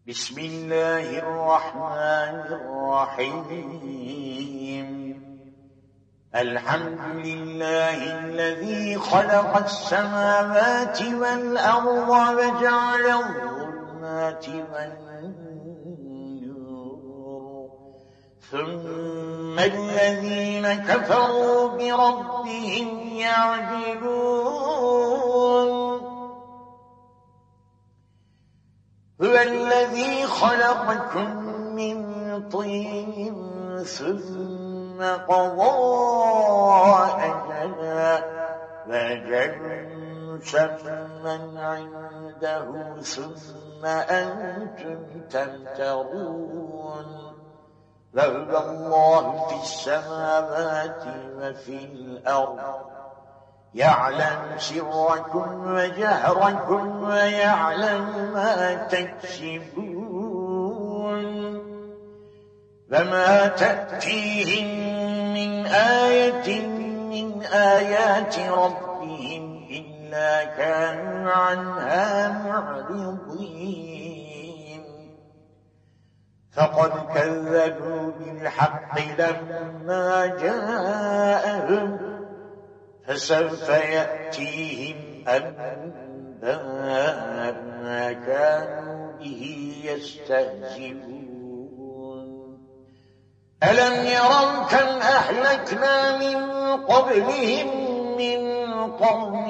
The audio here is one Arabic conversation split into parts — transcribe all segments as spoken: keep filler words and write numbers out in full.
بسم الله الرحمن الرحيم. الحمد لله الذي خلق السماوات والأرض وجعل الظلمات والنور، ثم الذين كفروا بربهم يعدلون. هو الذي خلقكم من طين ثم قضى أجلا، وأجل مسمى عنده ثم أنتم تمترون. وهو الله في السماوات وفي الأرض، يعلم سركم وجهركم ويعلم ما تكسبون. وما تأتيهم من آية من آيات ربهم إلا كانوا عنها معرضين. فقد كذبوا بالحق لما جاءهم، فسوف يأتيهم أنباء ما كانوا به يستهزئون. ألم يروا كم أهلكنا من قبلهم من قرن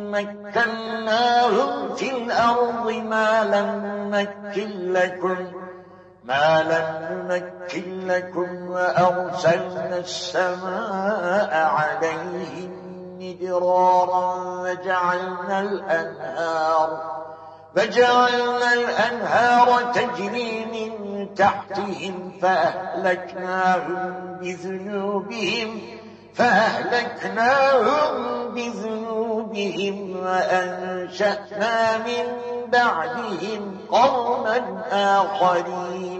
مكناهم في الأرض ما لم نمكن لكم ما لم نمكن لكم وأرسلنا السماء عليهم مدرارا وجعلنا الأنهار وجعلنا الأنهار تجري من تحتهم فأهلكناهم بذنوبهم فأهلكناهم بذنوبهم وأنشأنا من بعدهم قوما آخرين.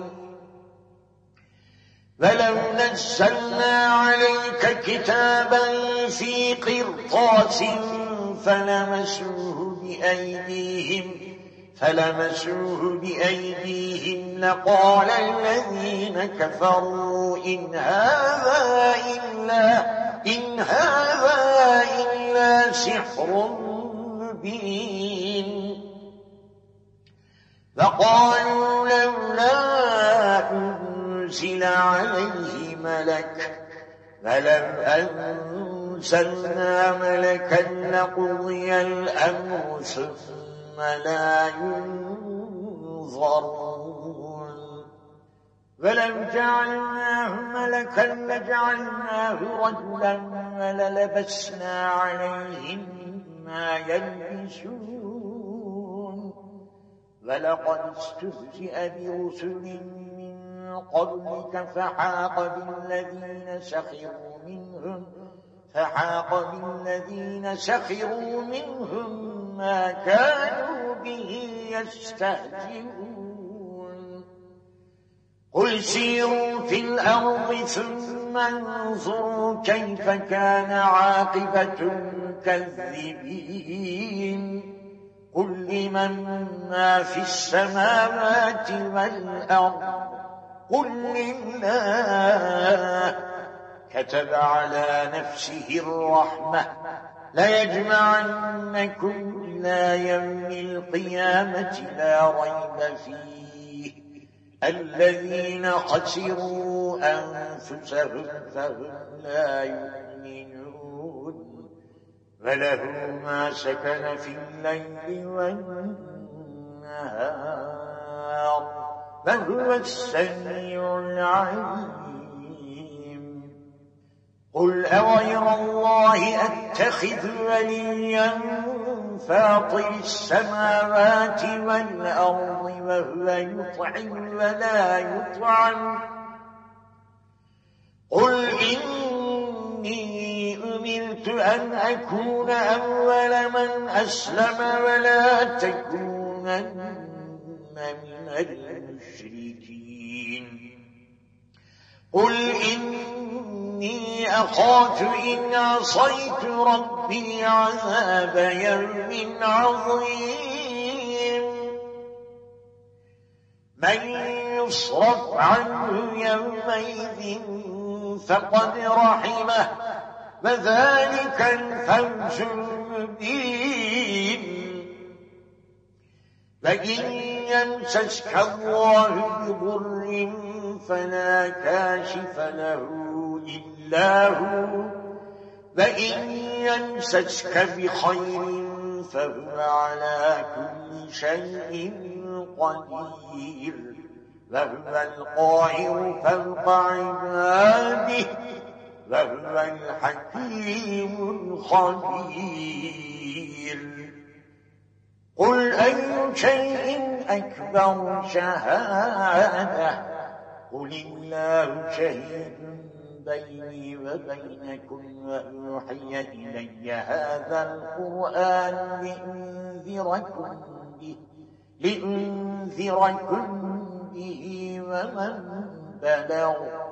ولو نزلنا عليك كتابا في قرطاس فلمسوه بأيديهم فلمسوه بأيديهم لقال الذين كفروا إن هذا إلا إن هذا إلا سحر مبين. فقالوا لولا أنزل عليه ملك، فلو أنزلنا ملكا لقضي الأمر ثم لا ينظرون. ولو جعلناه ملكا لجعلناه رجلا وللبسنا عليهم ما يلبسون. ولقد استهزئ برسل من قبلك فحاق بالذين سخروا منهم فحاق بالذين سخروا منهم ما كانوا به يستهزئون. قل سيروا في الأرض ثم انظروا كيف كان عاقبة المكذبين. قل لمن ما في السماوات والأرض قل لله. كتب على نفسه الرحمة ليجمعنكم إلى يوم القيامة لا ريب فيه. الذين خسروا أنفسهم فهم لا يؤمنون. وله ما سكن في الليل والنهار وهو السميع العليم. قل أغير الله أتخذ وليا فاطر السماوات والأرض وهو يطعم ولا يطعم. قل إني أمرت أن أكون أول من أسلم ولا تكونن من المشركين. قل إني أخاف إن عصيت ربي عذاب يوم عظيم. من يصرف عنه يومئذ فقد رحمه وذلك الفوز المبين. فإن يمسسك الله بضر فلا كاشف له إلا هو وإن يمسسك بخير فهو على كل شيء قدير وهو القاهر فوق عباده وهو الحكيم الخبير. قل أي شيء أكبر شهادة قل الله شهيد بيني وبينكم وأوحي إلي هذا القرآن لأنذركم به, لأنذركم به ومن بلغ.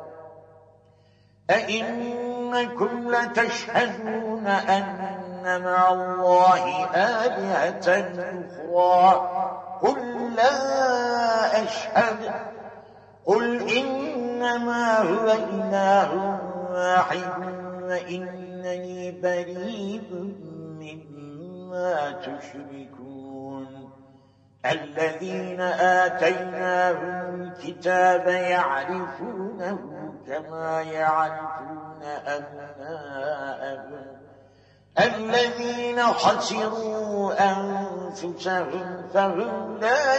أئنكم لتشهدون أن مع الله آلهة أخرى قل لا أشهد قل إنما هو إله واحد وإنني بريء مما تشركون. الذين آتيناهم الكتاب يعرفونه كما يعرفون أبناءهم الذين خسروا أنفسهم فهم لا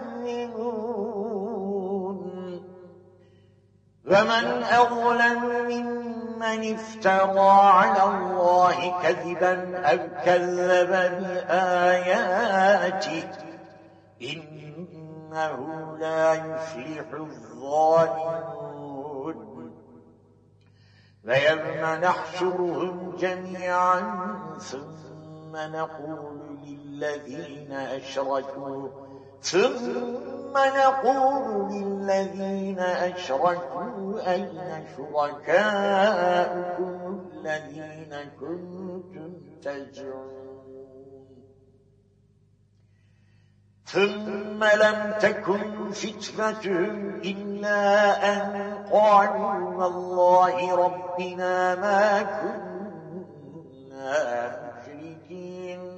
يؤمنون. ومن أظلم ممن افترى على الله كذبا أو كذب بآياته إنه لا يفلح الظالمون. ويوم نحشرهم جميعا ثم نقول للذين أشركوا ثم نقول للذين أشركوا أين شركاؤكم الذين كنتم تزعمون ثم لم تكن فتنتهم إلا أن قالوا والله ربنا ما كنا مشركين.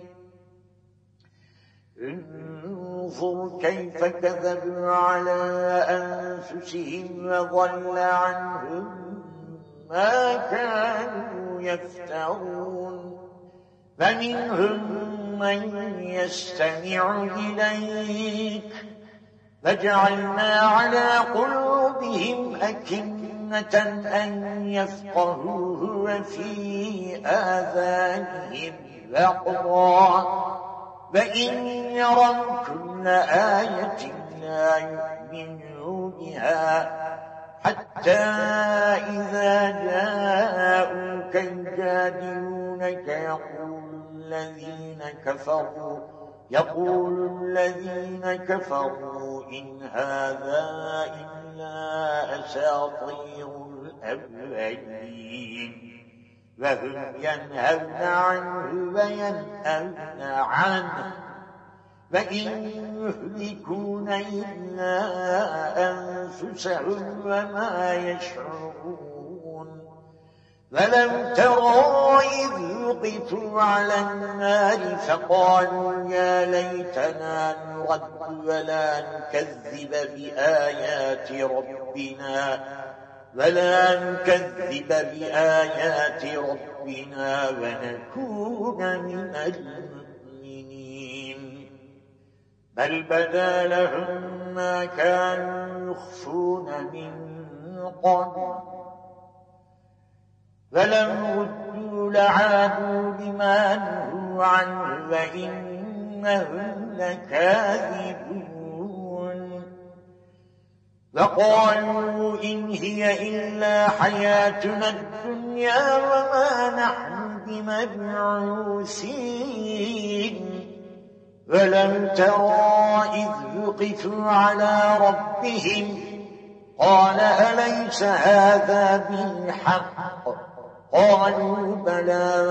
انظر كيف كذبوا على أنفسهم وضل عنهم ما كانوا يفترون. فمنهم من يستمع إليك فجعلنا على قلوبهم أكنة أن يفقهوه وفي آذانهم وقرا وإن يروا كل آية لا يؤمنوا بها حتى إذا جاءوك يجادلونك يقول الذين كفروا يقول الذين كفروا إن هذا إلا أساطير الأولين وهم ينهون عنه وينأون عنه وإن يهلكون إلا أنفسهم وما يشعرون. فلم تروا إذ وقفوا على النار فقالوا يا ليتنا نرد ولا نكذب بآيات ربنا ولا نكذب بآيات ربنا ونكون من المؤمنين. بل بدا لهم ما كانوا يخفون من قبل فلم ردوا لعادوا لما نهوا عنه وإنهم لكاذبون. وقالوا إن هي إلا حياتنا الدنيا وما نحن بمبعوثين. ولم ترى إذ وقفوا على ربهم قال أليس هذا بالحق قالوا بلى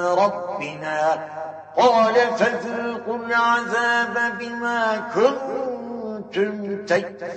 ربنا قال فذوقوا العذاب بما كنتم كنتم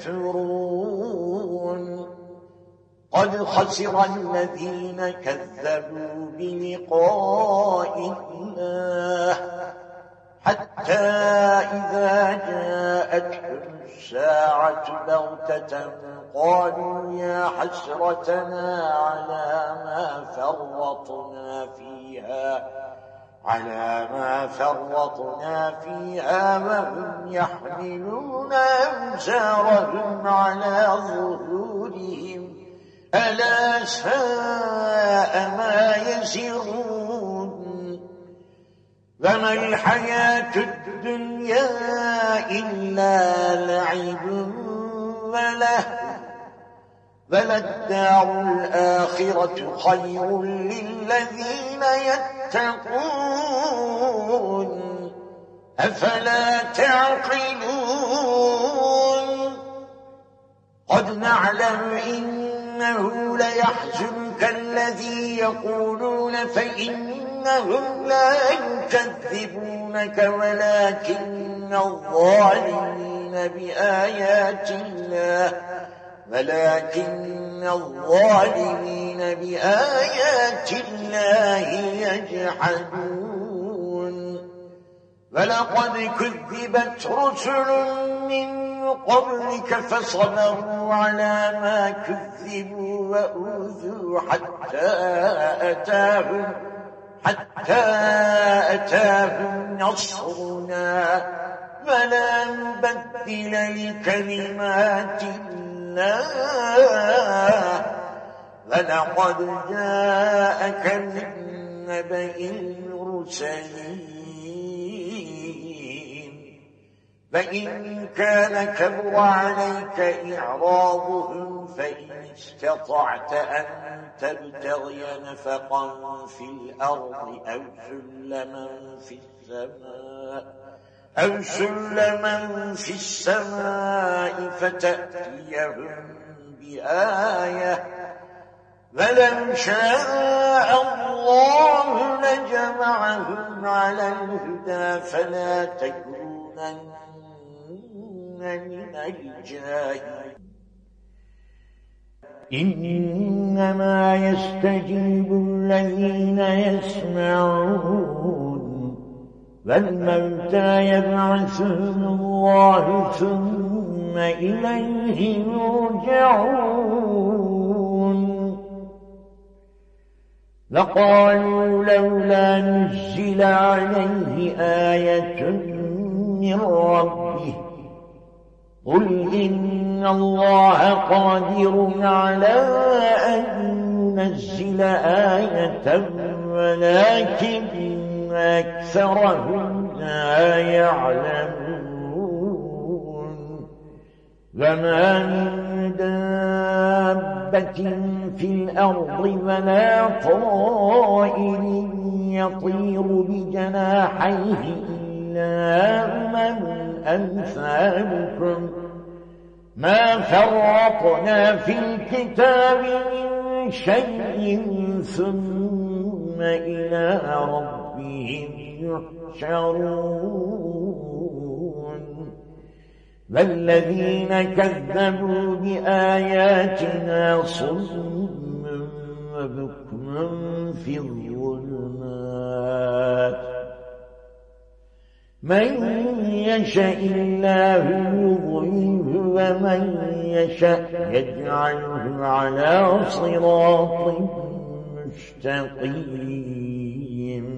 تكفرون قد خسر الذين كذبوا بلقاء الله حتى إذا جاءتهم الساعة بغتة قالوا يا حسرتنا على ما فرطنا فيها على ما فرطنا فيها وهم يحملون أوزارهم على ظهورهم ألا ساء ما يزرون وما الحياة الدنيا إلا لعب وله وللدار الآخرة خير للذين يتقون أفلا تعقلون قد نعلم إنه ليحزنك الذي يقولون فإنهم لا يكذبونك ولكن الظالمين بآيات الله ولكن الظالمين بآيات الله يجحدون ولقد كذبت رسل من قبلك فصبروا على ما كذبوا وأوذوا حتى أتاهم حتى أتاهم نصرنا ولا نبدل لكلمات الله ولقد جاءك من نبأ المرسلين فإن كان كبر عليك إعراضهم فإن استطعت أن تبتغي نفقا في الأرض أو سلما في السماء أو سلما في السماء فتأتيهم بآية ولو شاء الله لجمعهم على الهدى فلا تكونن من الجاهلين إنما يستجيب الذين يسمعون والموتى يبعثهم الله ثم إليه يرجعون لقالوا لولا نزل عليه آية من ربه قل إن الله قادر على أن ينزل آية ولكن أكثرهم لا يعلمون وما من دابة في الأرض ولا طائر يطير بجناحيه إلا أمم أمثالكم ما فرطنا في الكتاب من شيء ثم إلى ربهم يحشرون والذين كذبوا بآياتنا صم وبكم في الظلمات من يشاء الله يضلله ومن يشاء يجعله على صراط مستقيم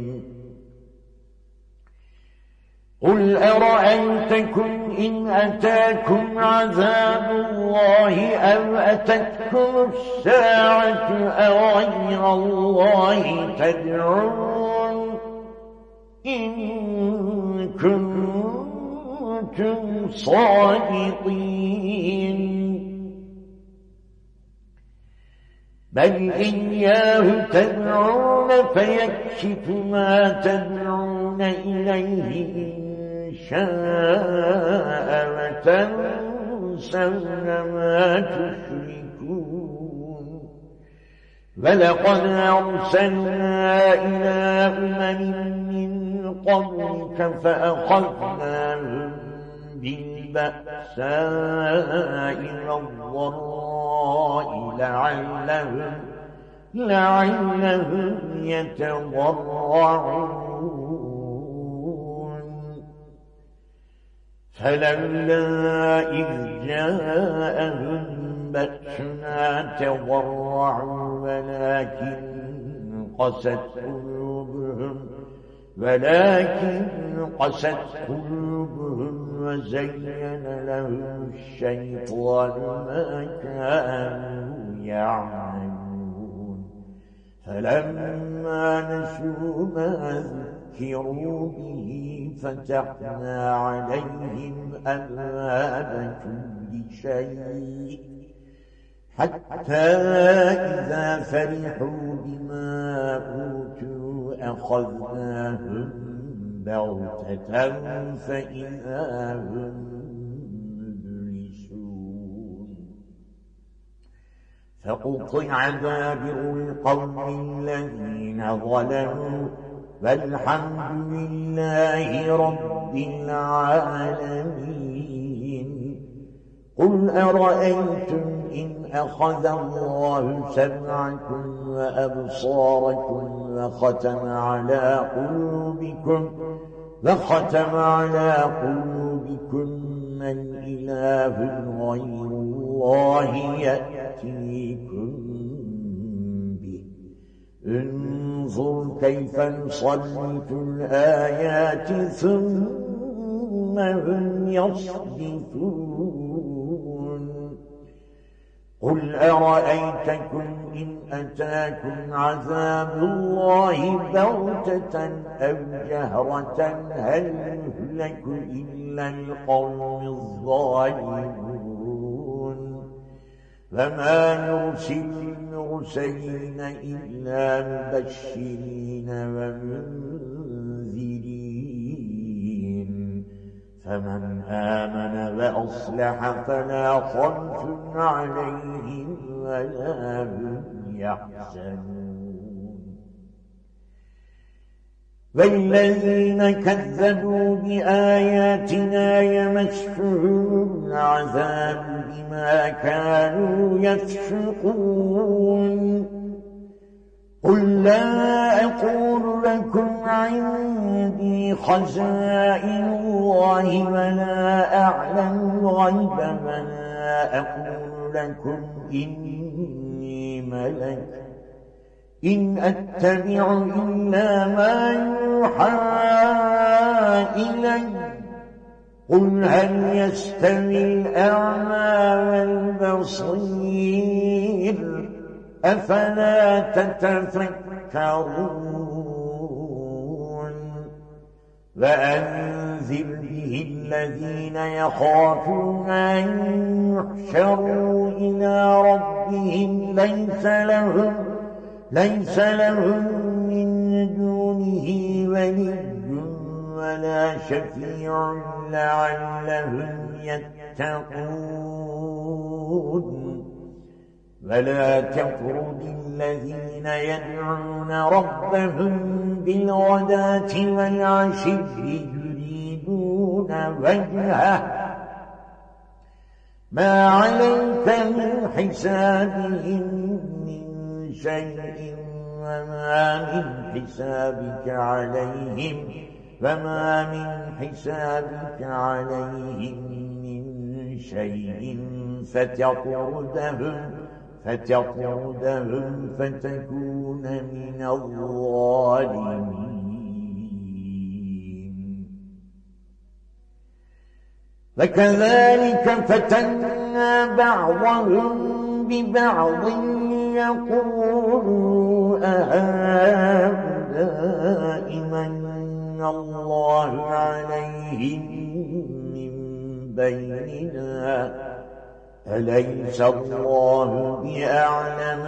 قل أرأيتكم إن أتاكم عذاب الله أو أتتكم الساعة أغير الله تدعون إن كنتم صادقين بل إياه تدعون فيكشف ما تدعون إليه إن شاء وتنسون ما تشركون ولقد أرسلنا إلى أمم من قبلك فأخذناهم بالبأساء بالبأساء والضراء لعلهم لعلهم يتضرعون فلولا إذ جاءهم بأسنا تضرعوا ولكن قست قلوبهم ولكن قست قلوبهم وزين لهم الشيطان ما كانوا يعملون فلما نسوا ما ذكروا به فتحنا عليهم أبواب كل شيء حتى إذا فرحوا بما أوتوا أخذناهم بغتة فإذا هم مبلسون فقطع دابر القوم الذين ظلموا والحمد لله رب العالمين قل أرأيتم إن أخذ الله سمعكم وأبصاركم وختم على قلوبكم وختم على قلوبكم من إله غير الله يأتيكم به انظر كيف نصرف الآيات ثم هم يصدفون قل أرأيتكم إن أتاكم عذاب الله بغتة أو جهرة هل يهلك إلا القوم الظالمون وما نرسل المرسلين إلا مبشرين ومنذرين فمن آمن وأصلح فلا خوف عليهم ولا هم يحزنون والذين كذبوا بآياتنا يمسهم العذاب بما كانوا يفسقون قل لا أقول لكم عندي خزائن الله ولا أعلم الغيب ولا أقول لكم إني ملك إن أتبع إلا ما يوحى إلي قل هل يستوي الأعمى والبصير أفلا تتفكرون وأنذر به الذين يخافون أن يحشروا إلى ربهم ليس لهم ليس لهم من دونه ولي ولا شفيع لعلهم يتقون ولا تطرد الذين يدعون ربهم بالغداة والعشي يريدون وجهه ما عليك من حسابهم من شيء وما من حسابك عليهم وما من حسابك عليهم من شيء فتطردهم فتطردهم فتكون من الظالمين وكذلك فتنا بعضهم ببعض ليقولوا أهؤلاء من الله عليهم من بيننا أليس الله بأعلم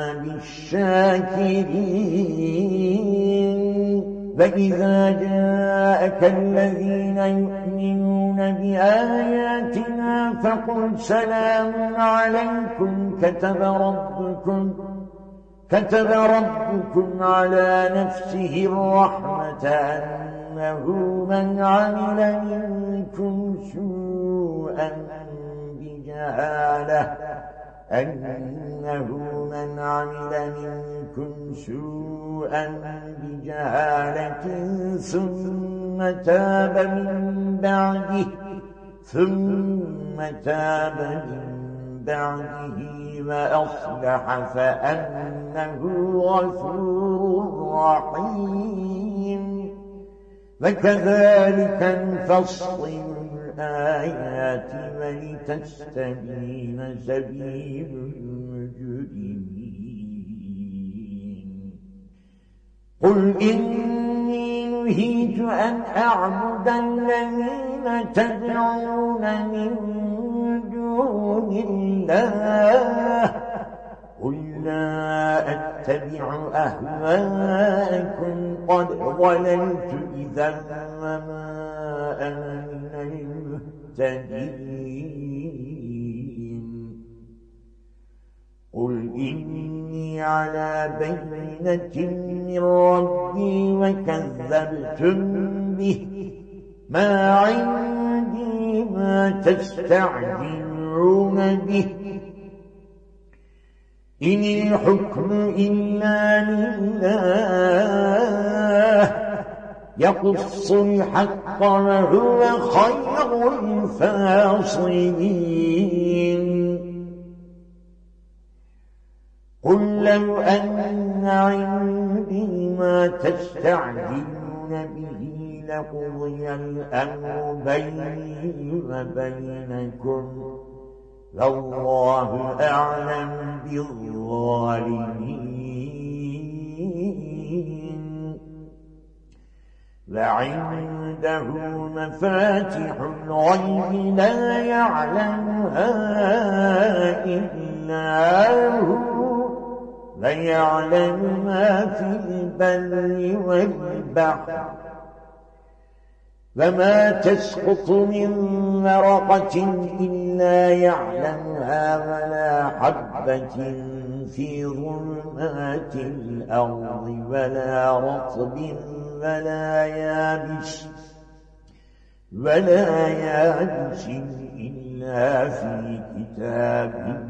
بالشاكرين فإذا جاءك الذين يؤمنون بآياتنا فقل سلام عليكم كتب ربكم كتب ربكم على نفسه الرحمة أنه من عمل منكم سوءا بجهالة أنه من عمل منكم سوءا بجهالة ثم تاب من بعده ثم تاب من بعده وأصلح فأنه غفور رحيم وكذلك نفصل الآيات ولتستبين سبيل المجرمين قل إني نهيت أن أعبد الذين تدعون من دون الله قل لا أتبع أهواءكم قد ضللت إذا وما أنا من المهتدين قل إني على بينة من ربي وكذبتم به ما عندي ما تستعجلون به إن الحكم إلا لله يقص الحق وهو خير الفاصلين قل لو أن عندي ما تستعجلون به لقضي الأمر بيني وبينكم والله أعلم بالظالمين وعنده مفاتح الغيب لا يعلمها إلا هو ويعلم ما في البر والبحر وما تسقط من ورقة إلا يعلمها ولا حبة في ظلمات الأرض ولا رطب ولا يابس ولا يابس إلا في كتاب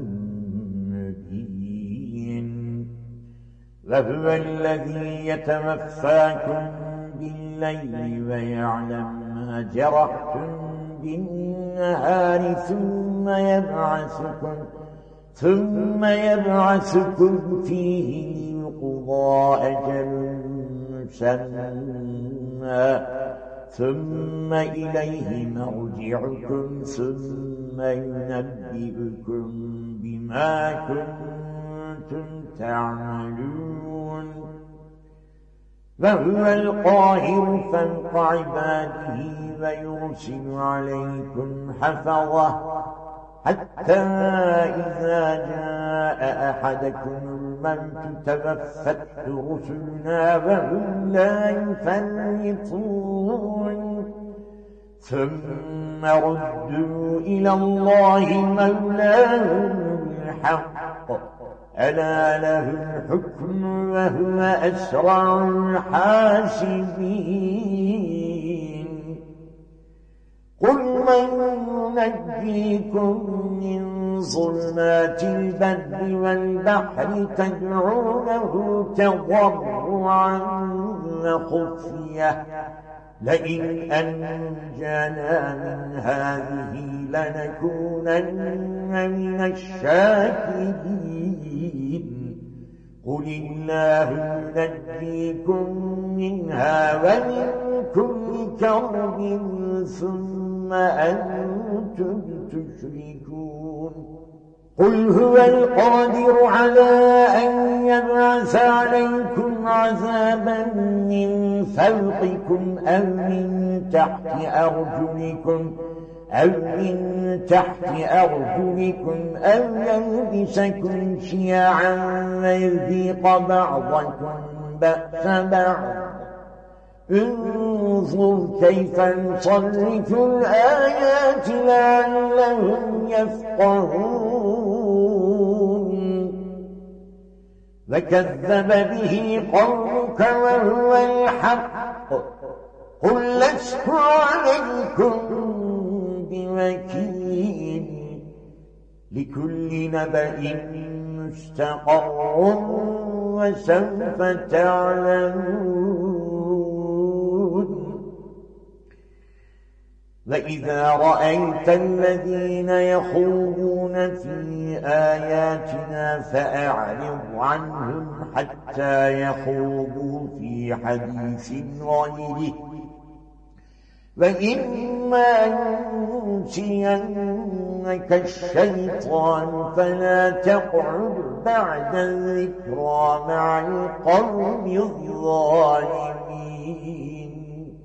مبين وهو الذي يتوفاكم بالليل ويعلم ما جرحتم بالنهار ثم يبعثكم ثم يبعثكم فيه ليقضى أجل مسمى ثم إليه مرجعكم ثم ينبئكم بما كنتم تعملون وهو القاهر فوق عباده ويرسل عليكم حفظه حتى إذا جاء أحدكم الموت توفته رسلنا وهم لا يفرطون ثم ردوا إلى الله مولاهم الحق ألا له الحكم وهو أسرع الحاسبين قل من ينجيكم من ظلمات البر والبحر تدعونه تضرعا وخفية لئن أنجانا من هذه لنكونن من الشاكرين قل الله ينجيكم منها ومن كل كرب ثم أنتم تشركون قل هو القادر على أن يبعث عليكم عذابا من فوقكم أو من تحت أرجلكم أو من تحت أرجلكم أو يلبسكم شيعا ويذيق بعضكم بأس بعض انظر كيف نصرف الآيات لعلهم يفقهون وكذب به قومك وهو الحق قل لست عليكم بوكيل لكل نبأ مستقر وسوف تعلمون وإذا رأيت الذين يخوضون في آياتنا فأعرض عنهم حتى يخوضوا في حديث غيره وإما ينسينك الشيطان فلا تقعد بعد الذكرى مع القوم الظالمين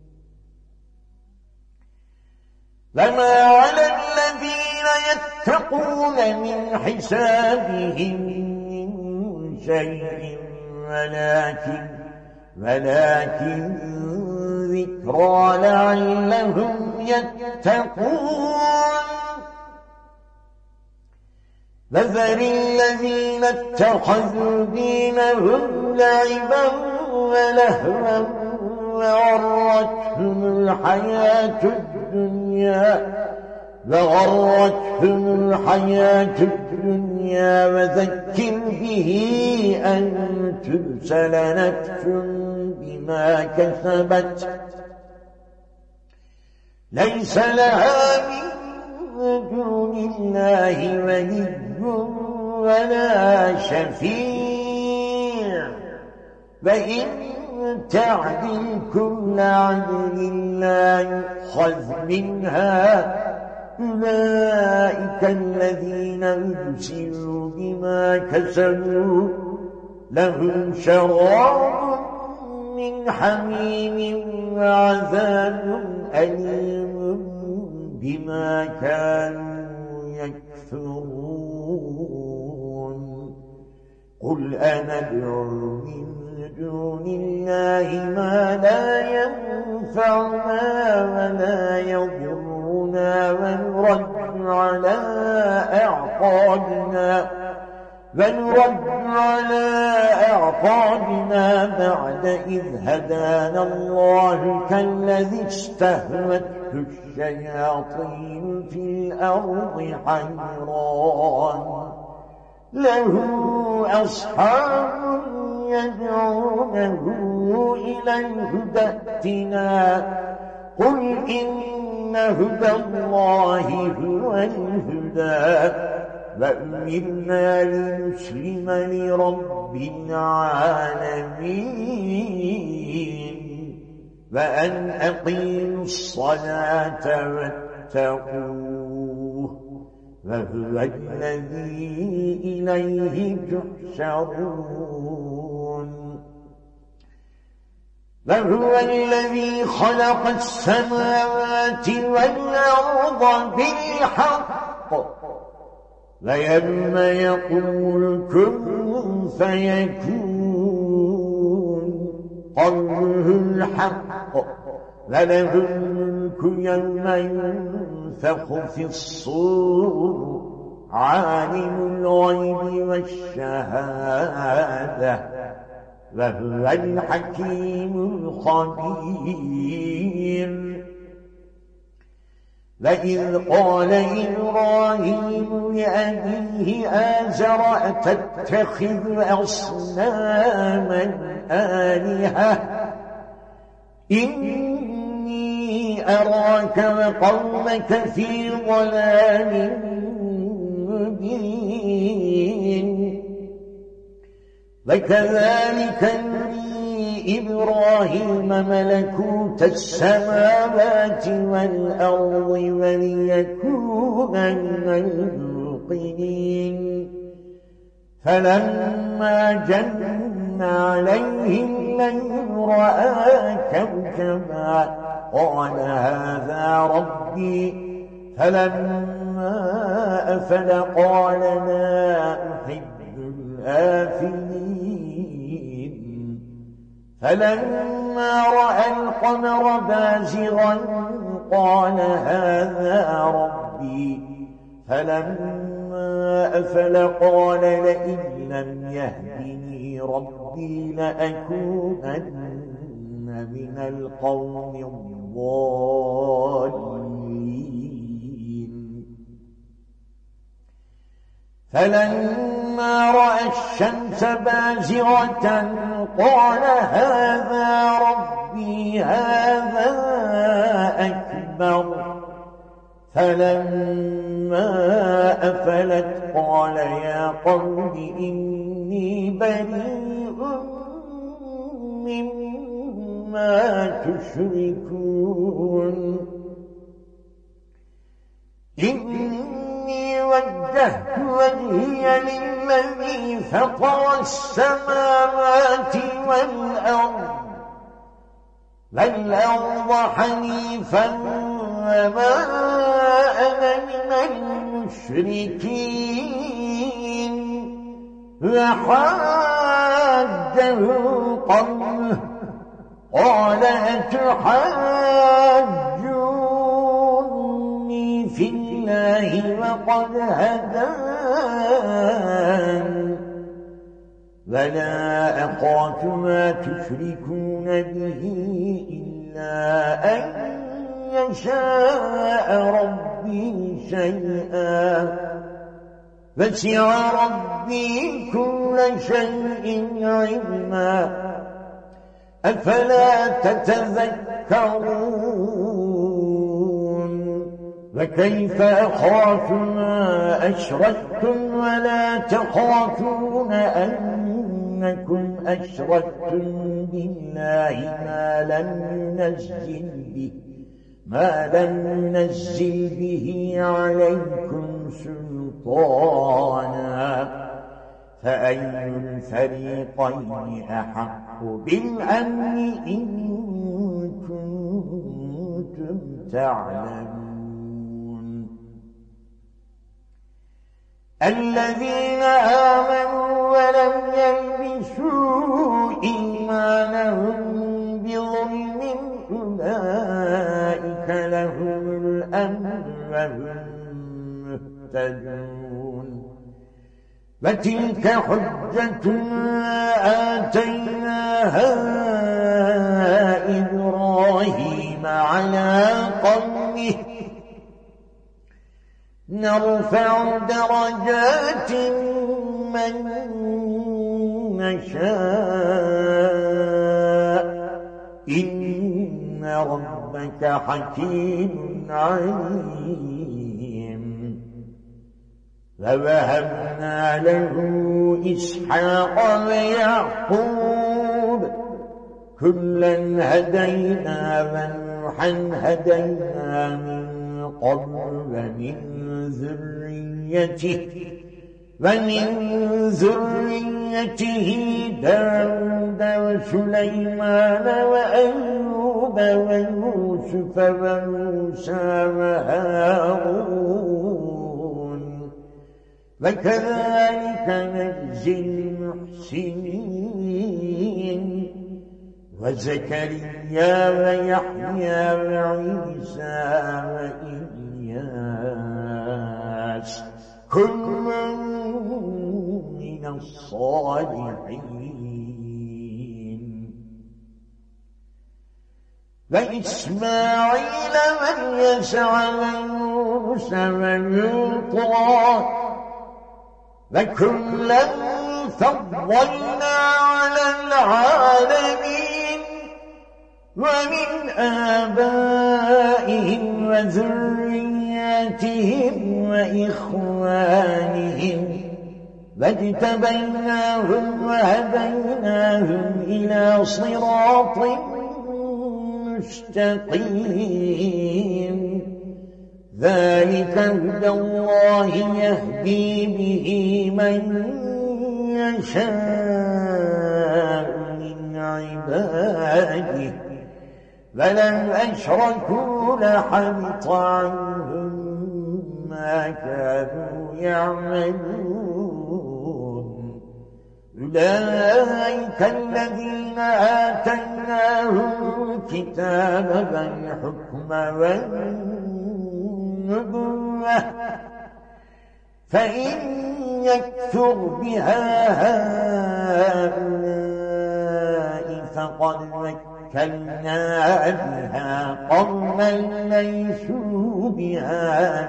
فما على الذين يتقون من حسابهم من شيء ولكن ولكن ذكرى لعلهم يتقون فذر الذين اتخذوا دينهم لعبا ولهوا وغرتهم الحياة الدنيا وغرتهم الحياة الدنيا وذكر به أن تبسل نفس بما كسبت ليس لها من دون الله ولي ولا شفيع وإن تعدل كل عدل لا يؤخذ منها أولئك الذين أبسلوا بما كسبوا لهم شراب من حميم وعذاب أليم بما كانوا يكفرون قل أندعو من دون الله ما لا ينفعنا ولا يضرنا ونرد على أعقابنا ونرد على أعقابنا بعد إذ هدانا الله كالذي استهوته الشياطين في الأرض حيران له أصحاب يدعونه إلى الهدى ائتنا قل إن هدى الله هو الهدى وأمرنا لنسلم لرب العالمين وأن أقيموا الصلاة واتقوه وهو الذي إليه تحشرون وهو الذي خلق السماوات والأرض بالحق ويوم يقول كن فيكون قوله الحق وله الملك يوم ينفخ في الصور عالم الغيب والشهادة وهو الحكيم الخبير وإذ قال إبراهيم لأبيه آزر أتتخذ أصناما آلهة إني أراك وقومك في ضلال مبين وكذلك نري إبراهيم ملكوت السماوات والأرض وليكون من الموقنين فلما جن عليه الليل رأى كوكبا قال هذا ربي فلما أفل قال لا أحب الآفلين فلما رأى القمر بازغا قال هذا ربي فلما أفل قال لئن لم يهدني ربي لأكونن من القوم الضالين. فلما رأى الشمس بازغة قال هذا ربي هذا أكبر. فلما أفلت قال يا قوم إني بريء مما تشركون. إني وجهت وجهي للذي فطر السماوات والأرض والأرض حنيفا وما أنا من المشركين. وحاجه قومه قال أتحاجوني في الله وقد هدان ولا أخاف ما تشركون به إلا أن يشاء ربي شيئا وسع ربي كل شيء علما أفلا تتذكرون. وكيف أخاف ما أشركتم ولا تخافون أنكم أشركتم بالله ما لم ينزل به ما لم ينزل به عليكم سلطانا فأي الفريقين أحق بالأمن إن كنتم تعلمون. الذين آمنوا ولم يلبسوا إيمانهم بظلم أولئك لهم الأمن وهم مهتدون. وتلك حجتنا آتيناها إبراهيم على قومه نرفع درجات من نشاء إن ربك حكيم عليم. فوهبنا له إسحاق ويعقوب كلا هدينا ونوحا هدينا من قبل ومن ذريته ومن ذريته داود وسليمان وأيوب ويوسف وموسى وهارون وكذلك نجزي المحسنين. وزكريا ويحيى وعيسى وإلياس كل من الصالحين. وإسماعيل واليسع ويونس ولوطا وكلا فضلنا على العالمين. ومن آبائهم وذرياتهم وإخوانهم واجتبيناهم وهديناهم إلى صراط مستقيم. ذلك هدى الله يهدي به من يشاء من عباده ولو أشركوا لحبط عنهم ما كانوا يعملون. أولئك الذين آتيناهم الكتاب والحكم والنبوة فإن يكفر بها هؤلاء فقد وَوَكَّلْنَا بِهَا قَوْمًا لَيْسُوا بِهَا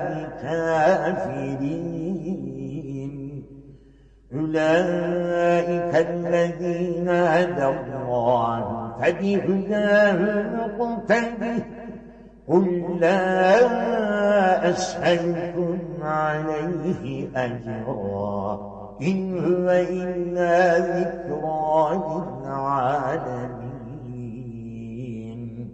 بِكَافِرِينَ أُولَئِكَ الَّذِينَ هَدَى اللَّهُ فَبِهُدَاهُ مُقْتَدِهْ قُل لَّا أَسْأَلُكُمْ عَلَيْهِ أَجْرًا إِنْ هُوَ إِلَّا ذِكْرَىٰ لِلْعَالَمِينَ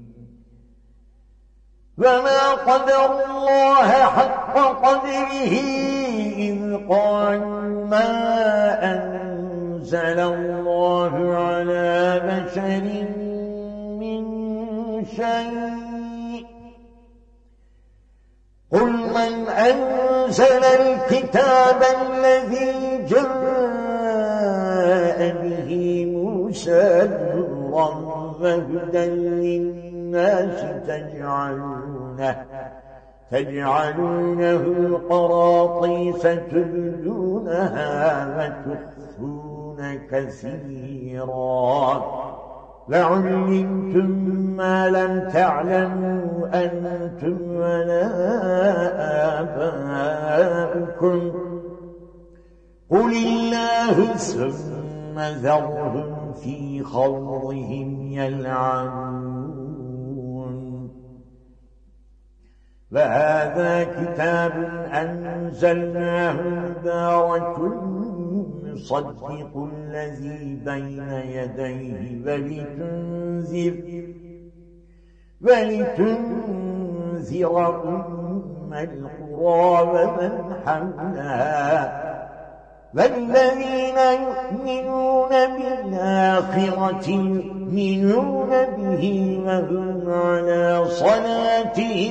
وَمَا قَدَرُوا اللَّهَ حَقَّ قَدْرِهِ إِذْ قَالُوا مَا أَنزَلَ اللَّهُ عَلَىٰ بَشَرٍ مِّن شَيْءٍ قُلْ مَنْ أَنزَلَ الْكِتَابَ الَّذِي جَاءَ بِهِ مُوسَىٰ نُورًا وَهُدًى لِّلنَّاسِ تَجْعَلُونَهُ تَجْعَلُونَهُ قَرَاطِيسَ تُبْدُونَهَا وَتُخْفُونَ كَثِيرًا وَعُلِّمْتُم مَّا لَمْ تَعْلَمُوا أَنتُمْ وَلَا آبَاؤُكُمْ قُلِ اللَّهُ ثُمَّ ذَرْهُمْ فِي خَوْضِهِمْ يَلْعَبُونَ وَهَٰذَا كِتَابٌ أَنزَلْنَاهُ مُبَارَكٌ مُّصَدِّقُ الَّذِي بَيْنَ يَدَيْهِ وَلِتُنذِرَ وَلِتُنذِرَ أُمَّ الْقُرَىٰ وَمَنْ حَوْلَهَا وَالَّذِينَ يُؤْمِنُونَ بِالْآخِرَةِ يُؤْمِنُونَ بِهِ وَهُمْ عَلَىٰ صَلَاتِهِمْ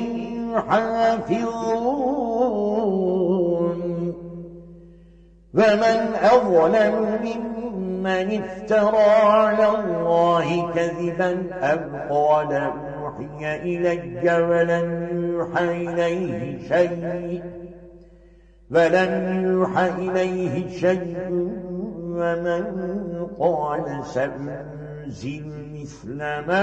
يُحَافِظُونَ وَمَنْ أَظْلَمُ مِمَّنِ افْتَرَىٰ عَلَى اللَّهِ كَذِبًا أَوْ قَالَ أُوحِيَ إِلَيَّ وَلَمْ يُوحَ إِلَيْهِ شَيْءٌ وَلَمْ يُوحَ إِلَيْهِ شَيْءٌ وَمَنْ قَالَ سَأُنزِلُ مِثْلَ مَا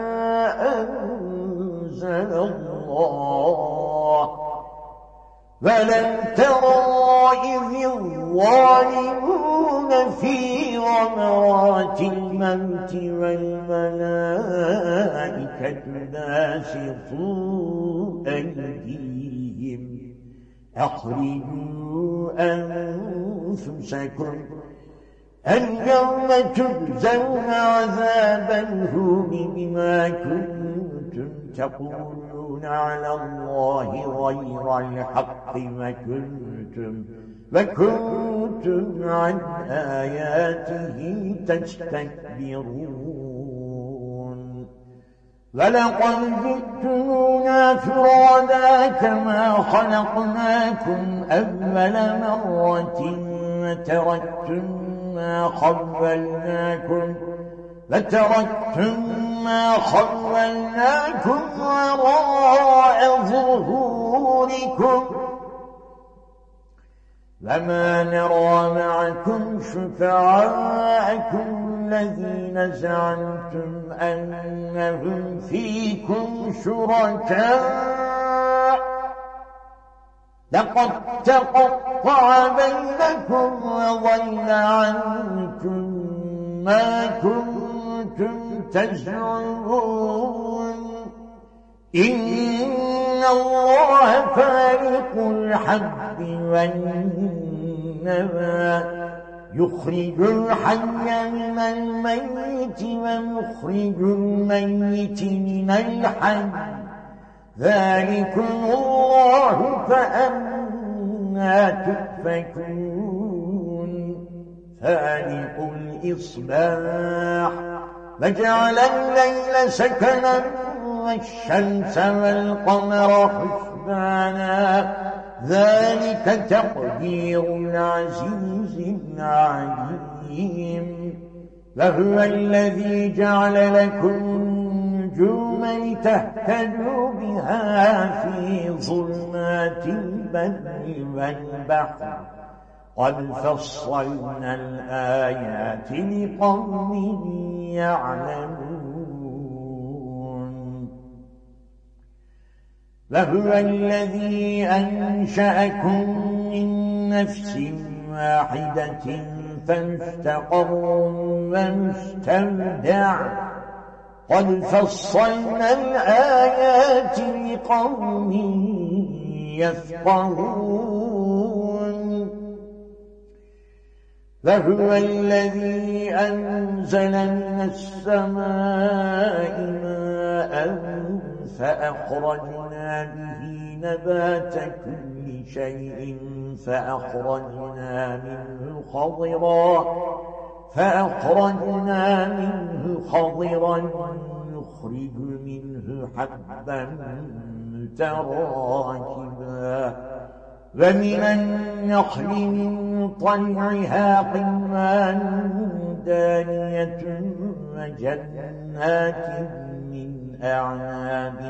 أَنزَلَ اللَّهُ وَلَمْ تَرَىٰ إِذِ الظَّالِمُونَ فِي غَمَرَاتِ الْمَوْتِ وَالْمَلَائِكَةُ باسطوا أَيْدِيهِمْ أَخْرِجُوا أَنفُسَكُمْ الْيَوْمَ تُجْزَوْنَ عَذَابَ الْهُونِ بِمَا كُنتُمْ تَقُولُونَ عَلَى اللَّهِ غَيْرَ الْحَقِّ وَكُنتُمْ وَكُنتُمْ عَنْ آيَاتِهِ تَسْتَكْبِرُونَ وَلَقَدْ جِئْتُمُونَا فُرَادَىٰ كَمَا خَلَقْنَاكُمْ أَوَّلَ مَرَّةٍ وَتَرَكْتُم مَّا خَوَّلْنَاكُمْ وَتَرَكْتُم مَّا خَوَّلْنَاكُمْ وَرَاءَ ظُهُورِكُمْ وَمَا نَرَىٰ مَعَكُمْ شُفَعَاءَكُمُ الَّذِينَ زَعَمْتُمْ أَنَّهُمْ فِيكُمْ شُرَكَاءُ لَقَد تَّقَطَّعَ بَيْنَكُمْ وَضَلَّ عَنكُم مَّا كُنتُمْ تَزْعُمُونَ إِنَّ اللَّهَ فَالِقُ الْحَبِّ وَالنَّوَىٰ يُخْرِجُ الْحَيَّ مِنَ الْمَيِّتِ وَيُخْرِجُ الْمَيِّتَ مِنَ الْحَيِّ ذَٰلِكُمُ اللَّهُ فَأَنَّىٰ تُؤْفَكُونَ فَالِقُ الْإِصْبَاحِ وَجَعَلَ اللَّيْلَ سَكَنًا وَالشَّمْسَ وَالْقَمَرَ حُسْبَانًا ذَٰلِكَ تَقْدِيرُ الْعَزِيزِ الْعَلِيمِ وَهُوَ الَّذِي جَعَلَ لَكُمُ النُّجُومَ لِتَهْتَدُوا بِهَا فِي ظُلُمَاتِ الْبَرِّ وَالْبَحْرِ قَدْ فَصَّلْنَا الْآيَاتِ لِقَوْمٍ يَعْلَمُونَ وهو الذي أنشأكم من نفس واحدة فمستقر ومستودع قد فصلنا الآيات لقوم يفقهون وهو الذي أنزل من السماء ماء فأخرجنا به نبات كل شيء فأخرجنا منه خضرا فأخرجنا منه خضرا نخرج منه حبا متراكبا ومن النخل من طلعها قنوان دانية وجنات من أعناب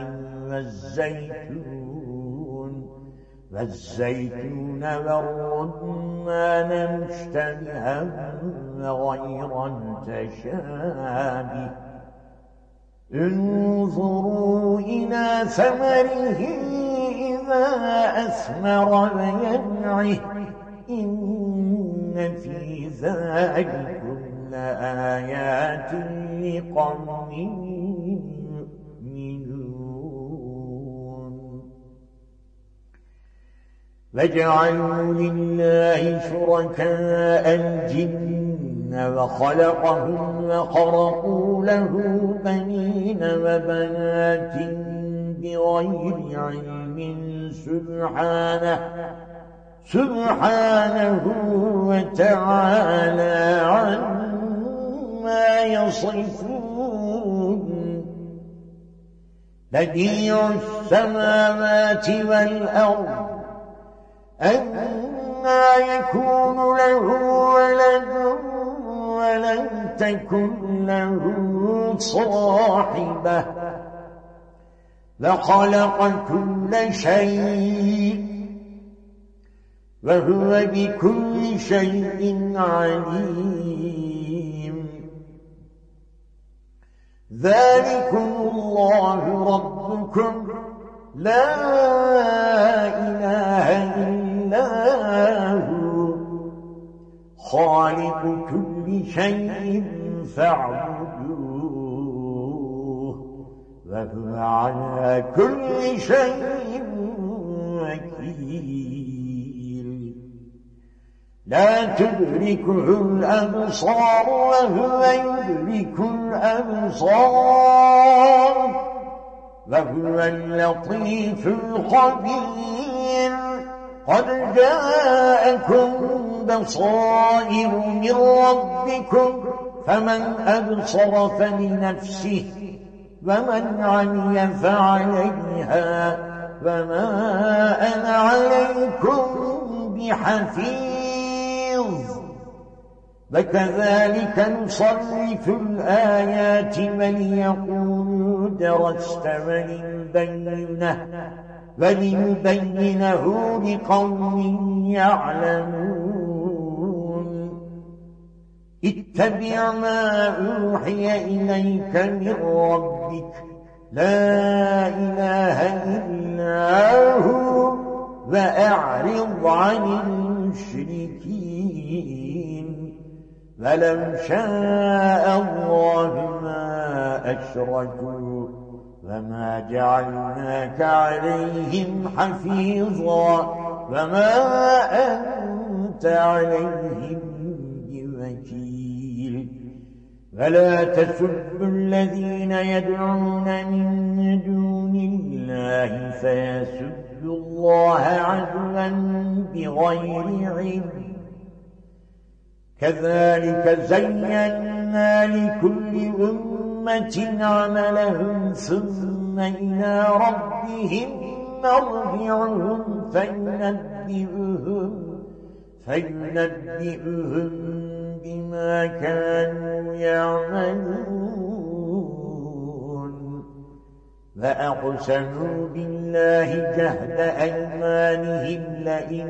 والزيتون والزيتون والرمان مشتبها وغير متشابه انظروا إلى ثمره إذا أثمر وينعه إن في ذلكم لآيات لقوم يؤمنون وجعلوا لله شركاء الجن وخلقهم وخرقوا له بنين وبنات بغير علم سبحانه سبحانه وتعالى عما يصفون بديع السماوات والأرض أنى يكون له ولد ولم تكن له صاحبة وخلق كل شيء وهو بكل شيء عليم ذلكم الله ربكم لا إله إلا هو خالق كل شيء فاعبدوه وهو على كل شيء وكيل لا تدركه الأبصار وهو يدرك الأبصار وهو اللطيف الخبير قد جاءكم بصائر من ربكم فمن أبصر فلنفسه ومن عمي فعليها وما أنا عليكم بحفيظ وكذلك نصرف الآيات وليقولوا درست ولنبينه ولنبينه لقوم يعلمون اتبع ما أوحي إليك من ربك لا إله إلا هو وأعرض عن المشركين ولو شاء الله ما أشركوا وما جعلناك عليهم حفيظا وما أنت عليهم بوكيل ولا تسبوا الذين يدعون من دون الله فيسبوا الله عدوا بغير علم كذلك زينا لكل أمة عملهم ثم إلى ربهم مرجعهم فينبئهم فينبئهم بما كانوا يعملون وأقسموا بالله جهد أيمانهم لئن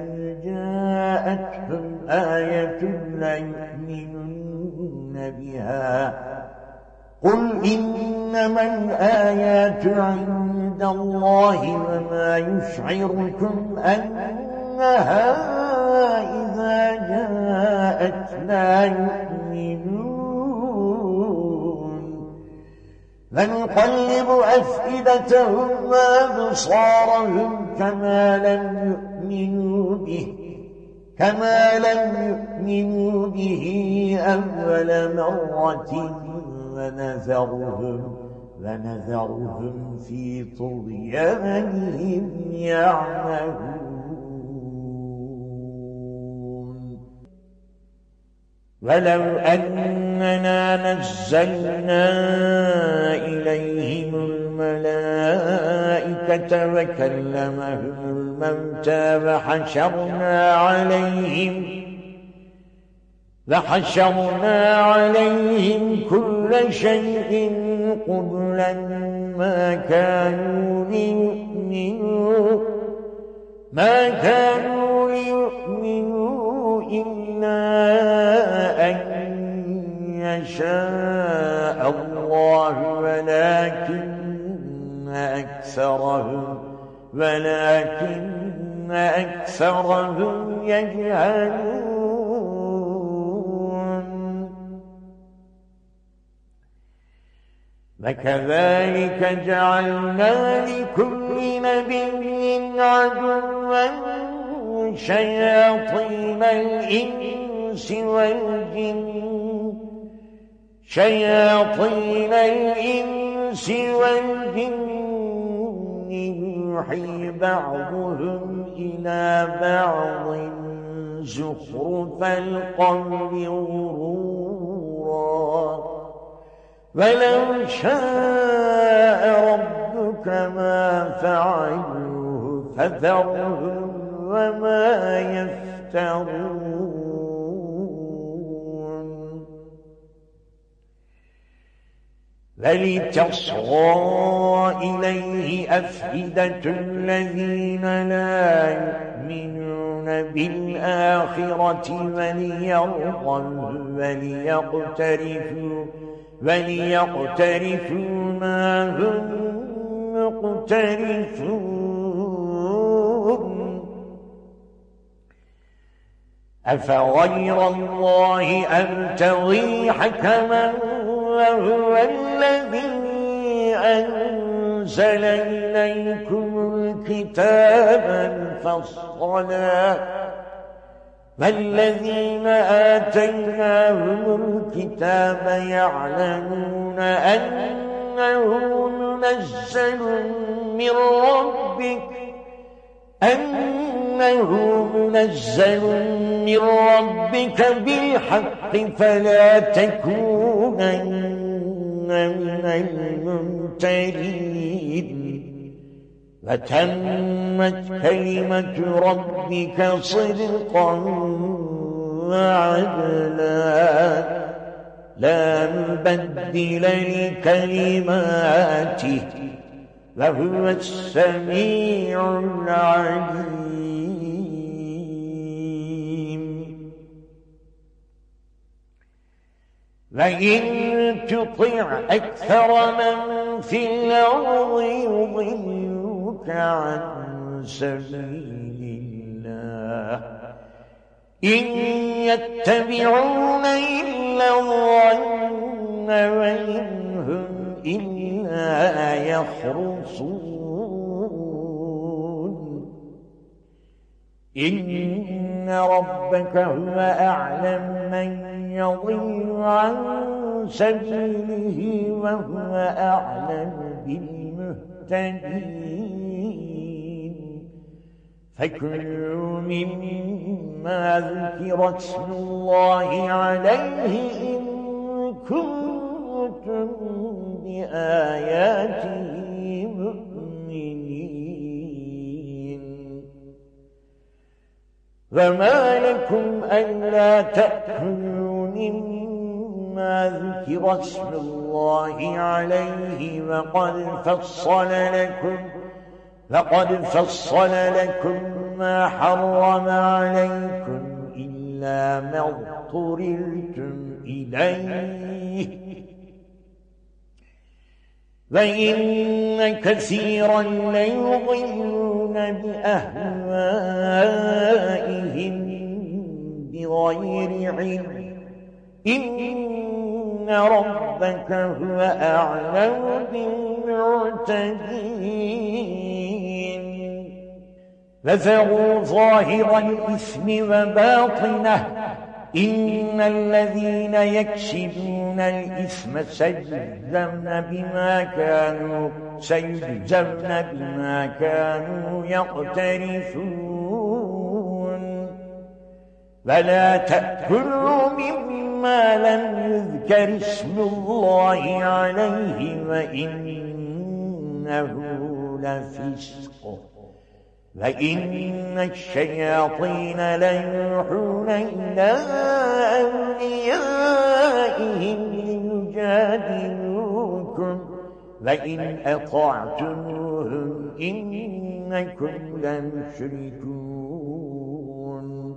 جاءتهم آية ليؤمنن بها قل إنما الآيات عند الله وما يشعركم أنها إذا جاءت لا يؤمنون فنقلب أفئدتهم وأبصارهم كما لم يؤمنوا به كما لم يؤمنوا به أول مرة ونذرهم ونذرهم في طغيانهم يعمهون ولو أننا نزلنا إليهم الملائكة وكلمهم الموتى وحشرنا عليهم وحشرنا عليهم كل شيء قبلا ما كانوا ليؤمنوا ما كانوا ليؤمنوا إلا أن يشاء الله ولكن أكثرهم ولكن أكثرهم يجهلون وكذلك جعلنا لكل نبي عدوا شياطين الإنس والجن شياطين الإنس والجن يوحي بعضهم إلى بعض زخرف القول غرورا ولو شاء ربك ما فعلوه فذرهم وما يفترون ولتصغى إليه أفئدة الذين لا يؤمنون بالآخرة وليرضوا وليقترفوا وليقترفوا ما هم مقترفون أفغير الله أبتغي حكما وهو الذي أنزل إليكم الكتاب مفصلا والذين آتيناهم الكتاب يعلمون أنه منزل من ربك أنه منزل من ربك بالحق فلا تكونن من الممترين وتمت كلمة ربك صدقا وعدلا لا مبدل لكلماته وهو السميع العليم وإن تطع أكثر من في الأرض يضلوك عن سبيل الله إن يتبعون إلا الظن وإن هم إلا يخرصون إن ربك هو أعلم من يضل عن سبيله وهو أعلم بالمهتدين فكلوا مما ذكر اسم الله عليه إن كنتم بآياته مؤمنين وما لكم ألا تأكلوا مما ذكر اسم الله عليه وقد فصل لكم فقد فصل لكم ما حرم عليكم إلا ما اضطررتم إليه وإن كثيرا ليضلون بأهوائهم بغير علم إن ربك هو أعلم بالمعتدين فذروا ظاهر الإثم وباطنه إن الذين يكسبون الإثم سيجزون بما كانوا سيجزون بما كانوا يقترفون ولا تأكلوا مما لم يذكر اسم الله عليه وإنه لفسق وإن الشياطين ليوحون إلى أوليائهم ليجادلوكم وإن أطعتموهم إنكم لمشركون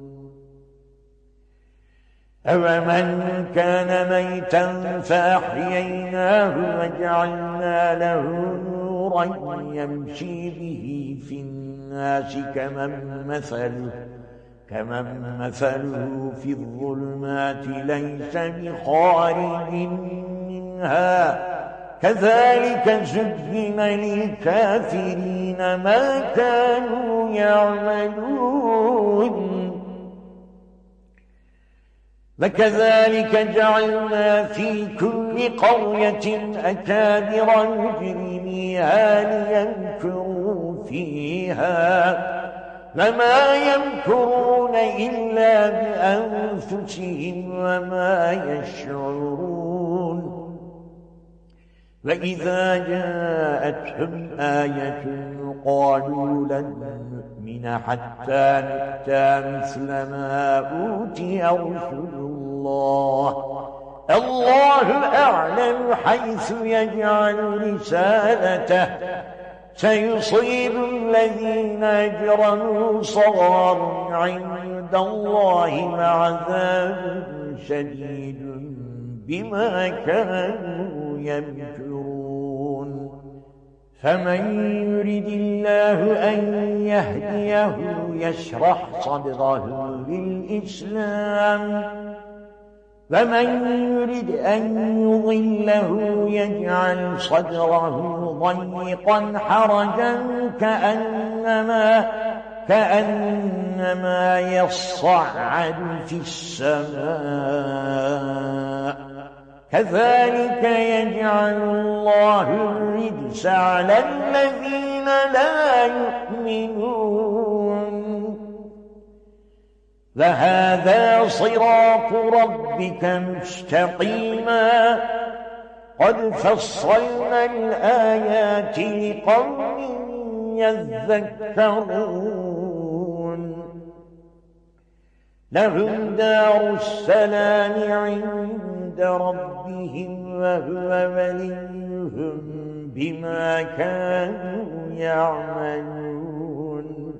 أومن كان ميتا فأحييناه وجعلنا له نورا يمشي به في الناس كمن مثله كمن مثله في الظلمات ليس بخارج منها كذلك زين للكافرين ما كانوا يعملون وكذلك جعلنا في كل قرية أكابر مجرميها ليمكروا فيها وما يمكرون إلا بأنفسهم وما يشعرون وإذا جاءتهم آية قالوا لن نؤمن حتى نؤتى مثل ما أوتي رسل الله الله أعلم حيث يجعل رسالته سيصيب الذين أجرموا صغار عند الله وعذاب شديد بما كانوا يمكرون فمن يرد الله أن يهديه يشرح صدره للإسلام ومن يرد أن يضله يجعل صدره ضيقا حرجا كأنما كأنما يصعد في السماء كذلك يجعل الله الرجس على الذين لا يؤمنون وهذا صراط ربك مستقيما قد فصلنا الآيات لقوم يذكرون لهم دار السلام عند ربهم وهو وليهم بما كانوا يعملون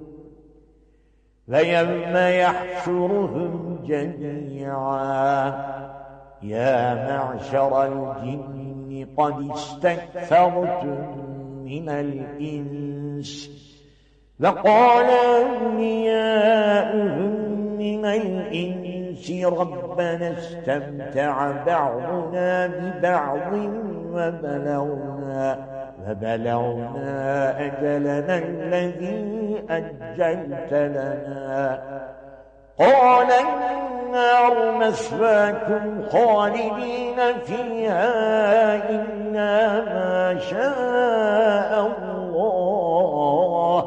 ويوم يحشرهم جميعا يا معشر الجن قد استكثرتم من الإنس وقال أولياؤهم من الإنس ربنا استمتع بعضنا ببعض وبلغنا وبلغنا أجلنا الذي أجلت لنا قال النار مثواكم خالدين فيها إلا ما شاء الله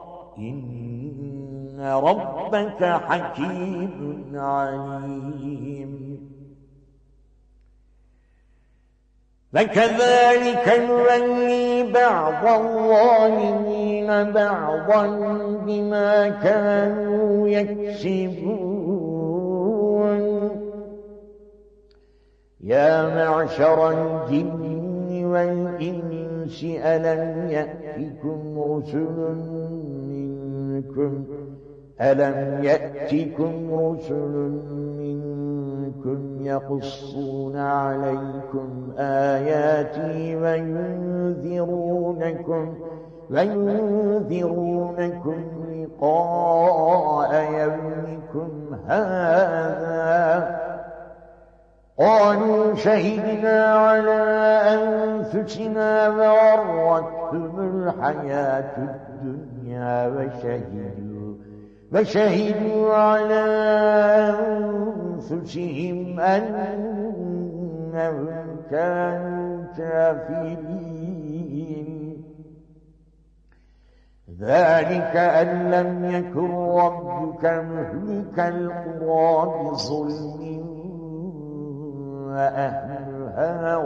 إن ربك حكيم عليم وكذلك نولي بعض الظالمين بعضا بما كانوا يكسبون يا معشر الجن والإنس ألم يأتكم رسل منكم ألم يأتكم رسل منكم يقصون عليكم آياتي وينذرونكم وينذرونكم لقاء يومكم هذا قالوا شهدنا على أنفسنا وغرتهم الحياة الدنيا وشهدوا وشهدوا على أنفسهم أنهم كانوا كافرين ذلك أن لم يكن ربك مهلك القرى بظلم وأهلها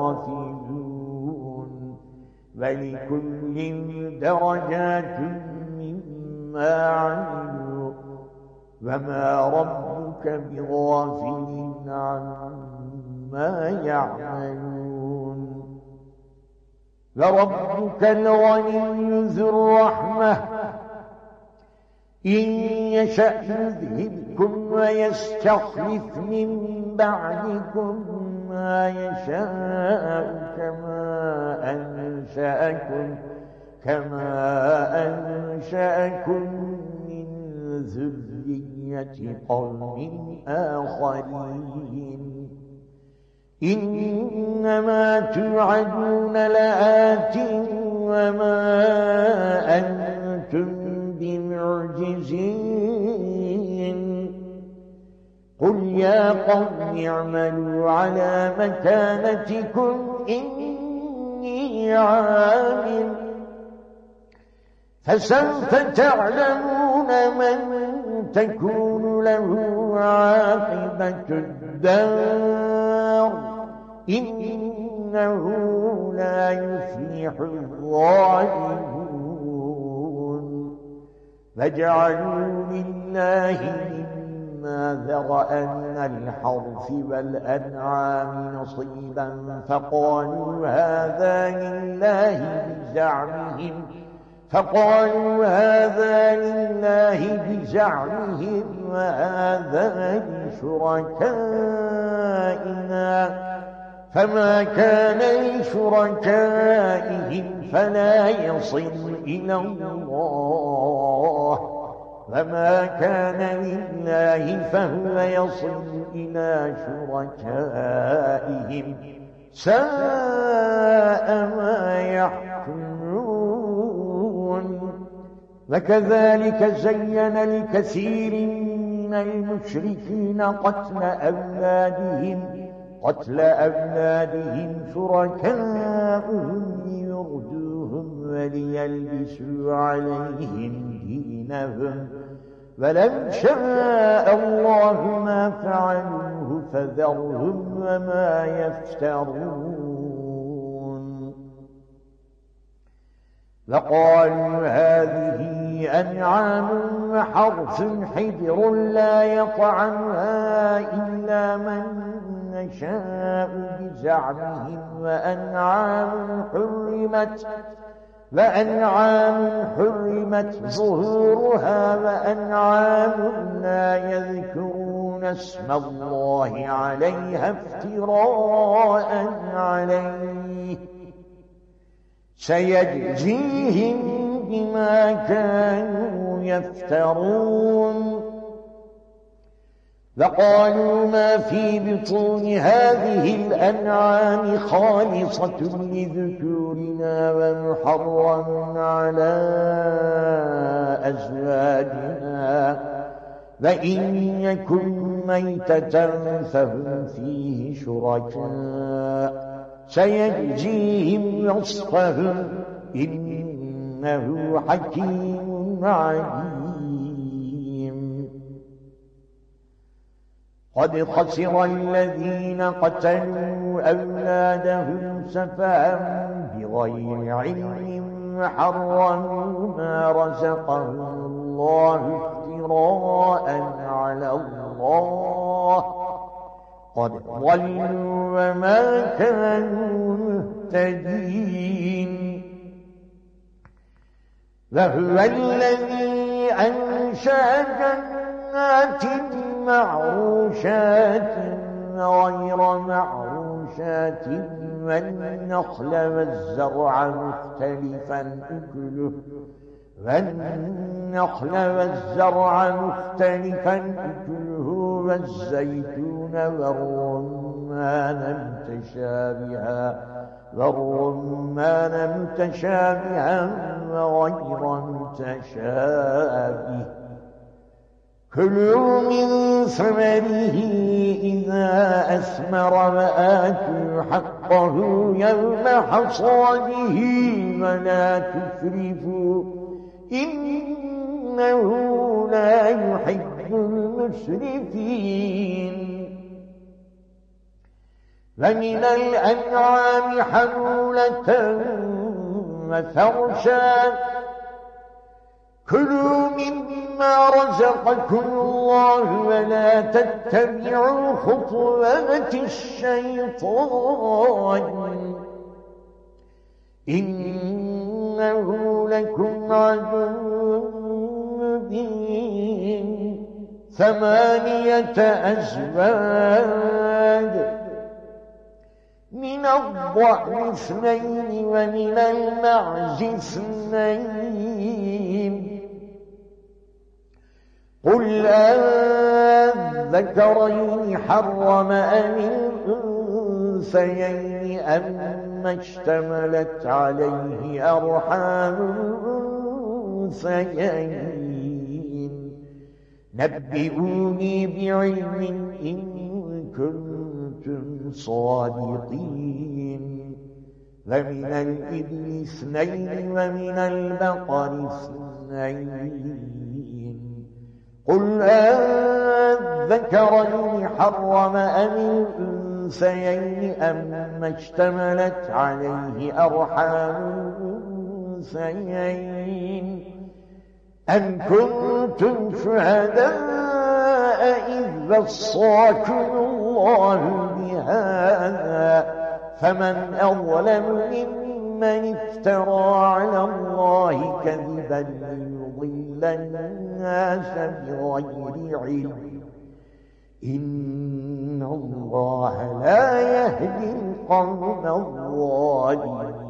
غافلون ولكل درجات مما عملوا وما ربك بغافل عما يعملون وربك الغني ذو الرحمة إن يشأ يذهبكم ويستخلف من بعدكم ما يشاء كما أنشأكم كما أنشأكم من ذرية قوم آخرين إنما توعدون لآت وما أنتم بمعجزين قل يا قوم اعملوا على مكانتكم إني عامل فسوف تعلمون من تكون له عاقبة الدار إنه لا يفلح الظالمون فاجعلوا لله مما ذرأ من الحرث والأنعام نصيبا فقالوا هذا لله بزعمهم فقالوا هذا لله بزعمهم وهذا لشركائنا فما كان لشركائهم فلا يصل إلى الله وما كان لله فهو يصل إلى شركائهم ساء ما يحكمون وكذلك زين لكثير من المشركين قتل أولادهم قتل أولادهم شركاؤهم ليردوهم وليلبسوا عليهم دينهم ولو شاء الله ما فعلوه فذرهم وما يفترون وقالوا هذه أنعام وحرث حجر لا يطعمها إلا من نشاء بزعمهم وأنعام حرمت وأنعام حرمت ظهورها وأنعام لا يذكرون اسم الله عليها افتراء عليه سيجزيهم بما كانوا يفترون وقالوا ما في بطون هذه الأنعام خالصة لذكورنا ومحرم على أزواجنا وإن يكن ميتة فهم فيه شركاء سيجزيهم وصفهم إنه حكيم عليم قد خسر الذين قتلوا أولادهم سفها بغير علم وحرموا ما رزقهم الله افتراء على الله قد ضلوا وما كانوا مهتدين وهو الذي أنشأ جنات معروشات غير معروشات والنخل والزرع مختلفا أكله والنخل والزرع مختلفا أكله والزيتون والرمان متشابها والرمان متشابها وغير متشابه كلوا من ثمره إذا أثمر وآتوا حقه يوم حصاده ولا تسرفوا إنه لا يحب المسرفين ومن الأنعام حمولة وفرشا كلوا مما رزقكم الله ولا تتبعوا خطوات الشيطان إنه لكم عدو مبين ثمانية أزواج من الضأن اثنين ومن المعز اثنين قل أذكرين حرم أم الأنثيين أما اشتملت عليه أرحام الأنثيين نبئوني بعلم إن كنتم صادقين ومن الإبل اثنين ومن البقر اثنين قل أذكرين حرم أم الأنثيين أما اشتملت عليه أرحام الأنثيين أم كنتم شهداء إذ وصاكم الله بهذا فمن أظلم ممن افترى على الله كذبا ليضل الناس بغير علم إن الله لا يهدي القوم الظالمين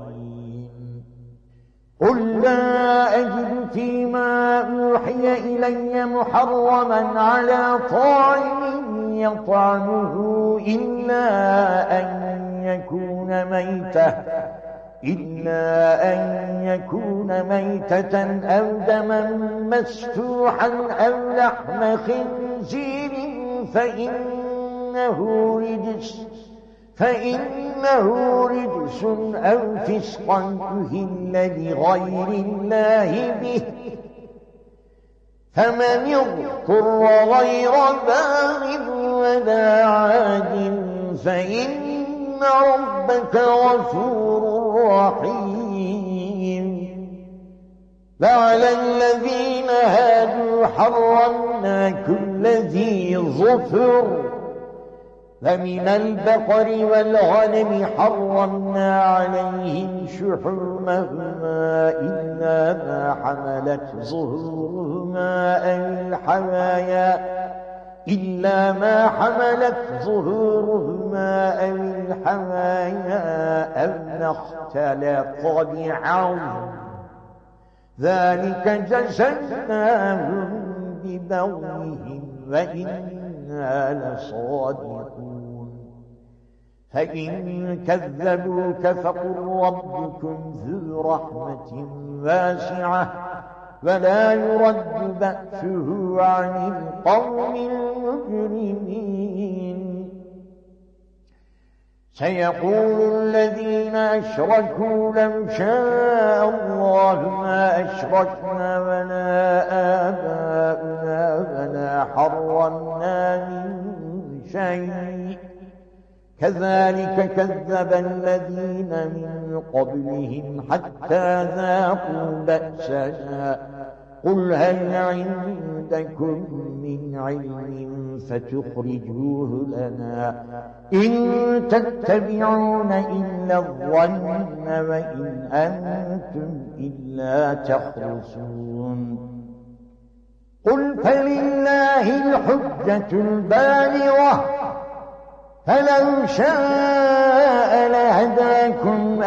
قل لا أجد فيما أوحي إلي محرما على طاعم يطعمه إلا أن يكون ميتة إلا أن يكون ميتة أو دما مسفوحا أو لحم خنزير فإنه رجس فإنه رجس أو فسقا أهل لغير الله به فمن اضطر غير باغ ولا عاد فإن ربك غفور رحيم وعلى الذين هادوا حرمنا كل ذي ظفر فمن البقر والغنم حرمنا عليهم شحومهما إلا ما حملت ظهورهما أو الحوايا إلا ما حملت ظهورهما أو الحوايا أو ما اختلط بعظم ذلك جزيناهم ببغيهم وإنا لصادقون فإن كذبوك فقل ربكم ذو رحمة واسعة ولا يرد بأسه عن القوم المجرمين سيقول الذين أشركوا لو شاء الله ما أشركنا ولا آباؤنا ولا حرمنا من شيء كذلك كذب الذين من قبلهم حتى ذاقوا بأسنا قل هل عندكم من علم فتخرجوه لنا إن تتبعون إلا الظن وإن أنتم إلا تخرصون قل فلله الحجة البالغة فلو شاء لهداكم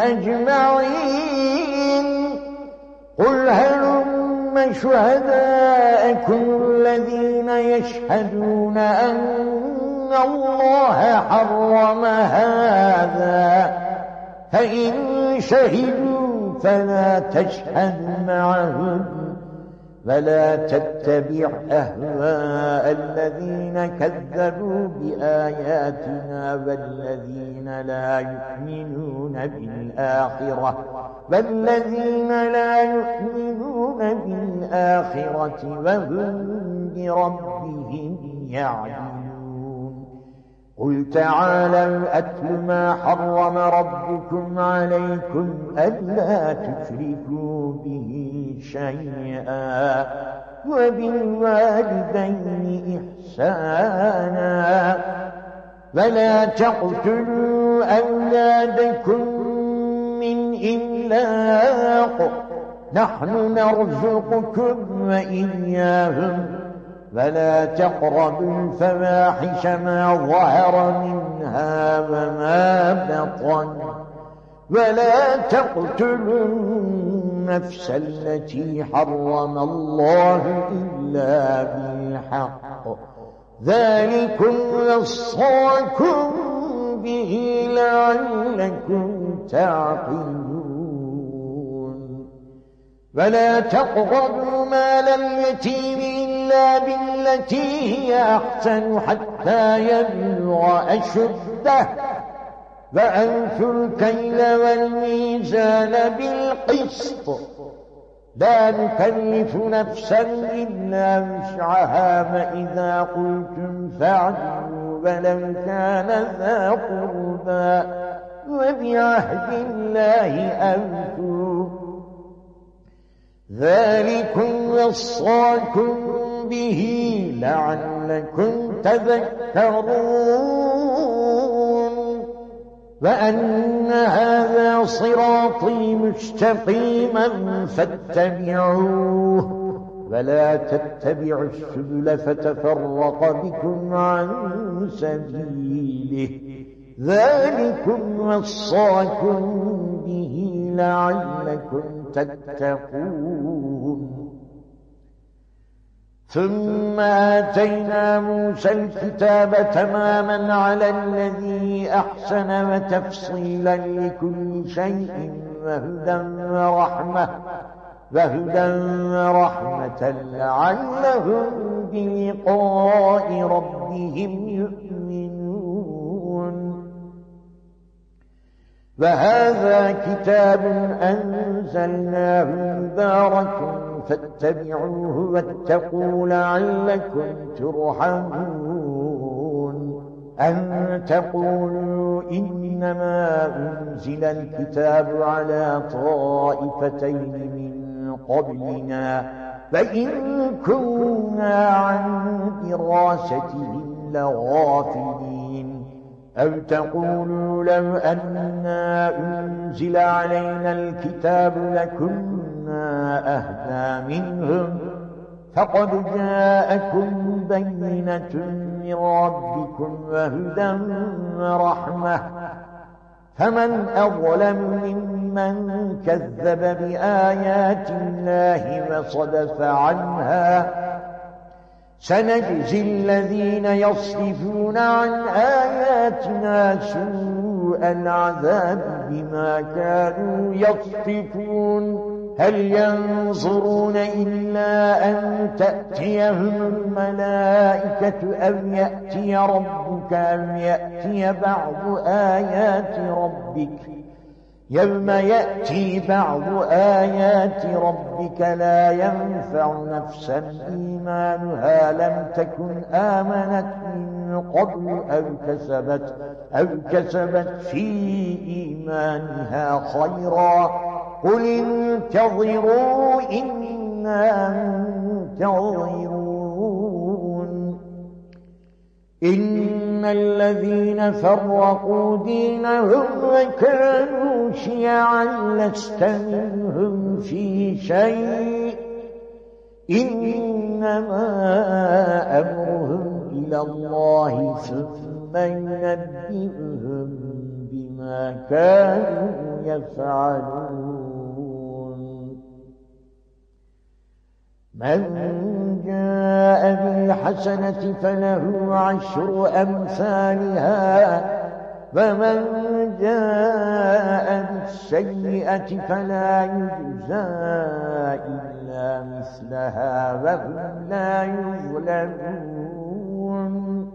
أجمعين قل هلم شهداءكم الذين يشهدون أن الله حرم هذا فإن شهدوا فلا تشهد معهم ولا تتبع أهواء الذين كذبوا بآياتنا والذين لا يؤمنون بالآخرة والذين لا يؤمنون بالآخرة وهم بربهم يعدلون قل تعالوا أتل ما حرم ربكم عليكم ألا تشركوا به شيئا وبالوالدين إحسانا ولا تقتلوا أولادكم من إملاق نحن نرزقكم وإياهم ولا تقربوا الفواحش ما ظهر منها وما بطن ولا تقتلوا النفس التي حرم الله إلا بالحق ذلكم وصاكم به لعلكم تعقلون ولا تقربوا مال اليتيم إلا بالتي هي أحسن حتى يبلغ أشده وأوفوا الكيل والميزان بالقسط لا نكلف نفسا إلا وسعها فإذا قلتم فاعدلوا ولو كان ذا قربى وبعهد الله أوفوا ذلكم وصاكم به لعلكم تذكرون وأن هذا صراطي مستقيما فاتبعوه ولا تتبعوا السبل فتفرق بكم عن سبيله ذلكم وصاكم به لعلكم تتقون ثم آتينا موسى الكتاب تماما على الذي أحسن وتفصيلا لكل شيء وهدى ورحمة وهدى ورحمة لعلهم بلقاء ربهم يؤمنون وهذا كتاب أنزلناه مبارك فاتبعوه واتقوا لعلكم ترحمون أن تقولوا إنما أنزل الكتاب على طائفتين من قبلنا فإن كنا عن دراستهم لغافلين أو تقولوا لو أننا أنزل علينا الكتاب لكنا أهدى منهم فقد جاءكم بينة من ربكم وهدى ورحمة فمن أظلم ممن كذب بآيات الله وصدف عنها سنجزي الذين يصدفون عن آياتنا سوء العذاب بما كانوا يصدفون هل ينظرون إلا أن تأتيهم الملائكة أو يأتي ربك أو يأتي بعض آيات ربك يوم يأتي بعض آيات ربك لا ينفع نفسا إيمانها لم تكن آمنت من قبل أو كسبت, أو كسبت في إيمانها خيرا قل انتظروا إنا منتظرون إن الذين فرقوا دينهم وكانوا شيعا لست منهم في شيء إنما أمرهم إلى الله ثم ينبئهم بما كانوا يفعلون من جاء بالحسنة فله عشر أمثالها فمن جاء بالسيئة فلا يجزى إلا مثلها وهم لا يظلمون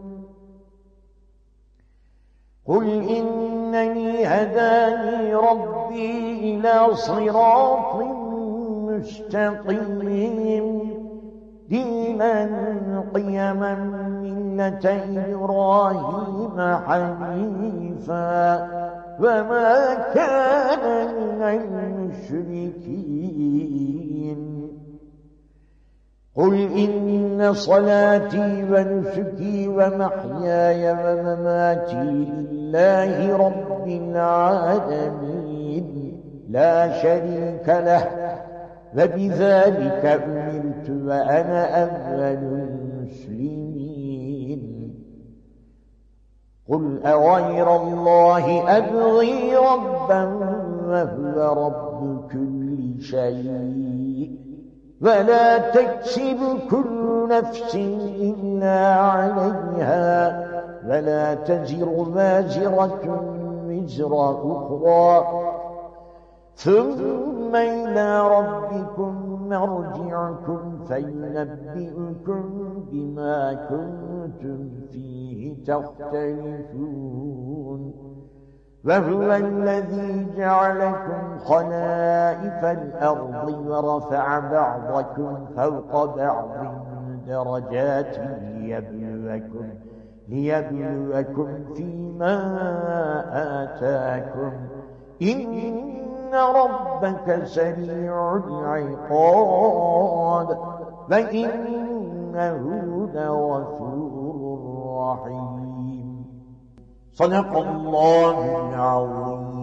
قل إنني هداني ربي إلى صراط مستقيم دينا قيما ملة إبراهيم حنيفا وما كان من المشركين قل إن صلاتي ونسكي ومحياي ومماتي لله رب العالمين لا شريك له وبذلك أمرت وأنا أول المسلمين قل أغير الله أبغي ربا وهو رب كل شيء ولا تكسب كل نفس إلا عليها ولا تزر وازرة وزر أخرى ثم إلى ربكم مرجعكم فينبئكم بما كنتم فيه تختلفون وهو الذي جعلكم خلائف الأرض ورفع بعضكم فوق بعض درجات ليبلوكم ليبلوكم فيما آتاكم إن ربك سريع العقاب فإنه لغفور رحيم صدق الله العظيم.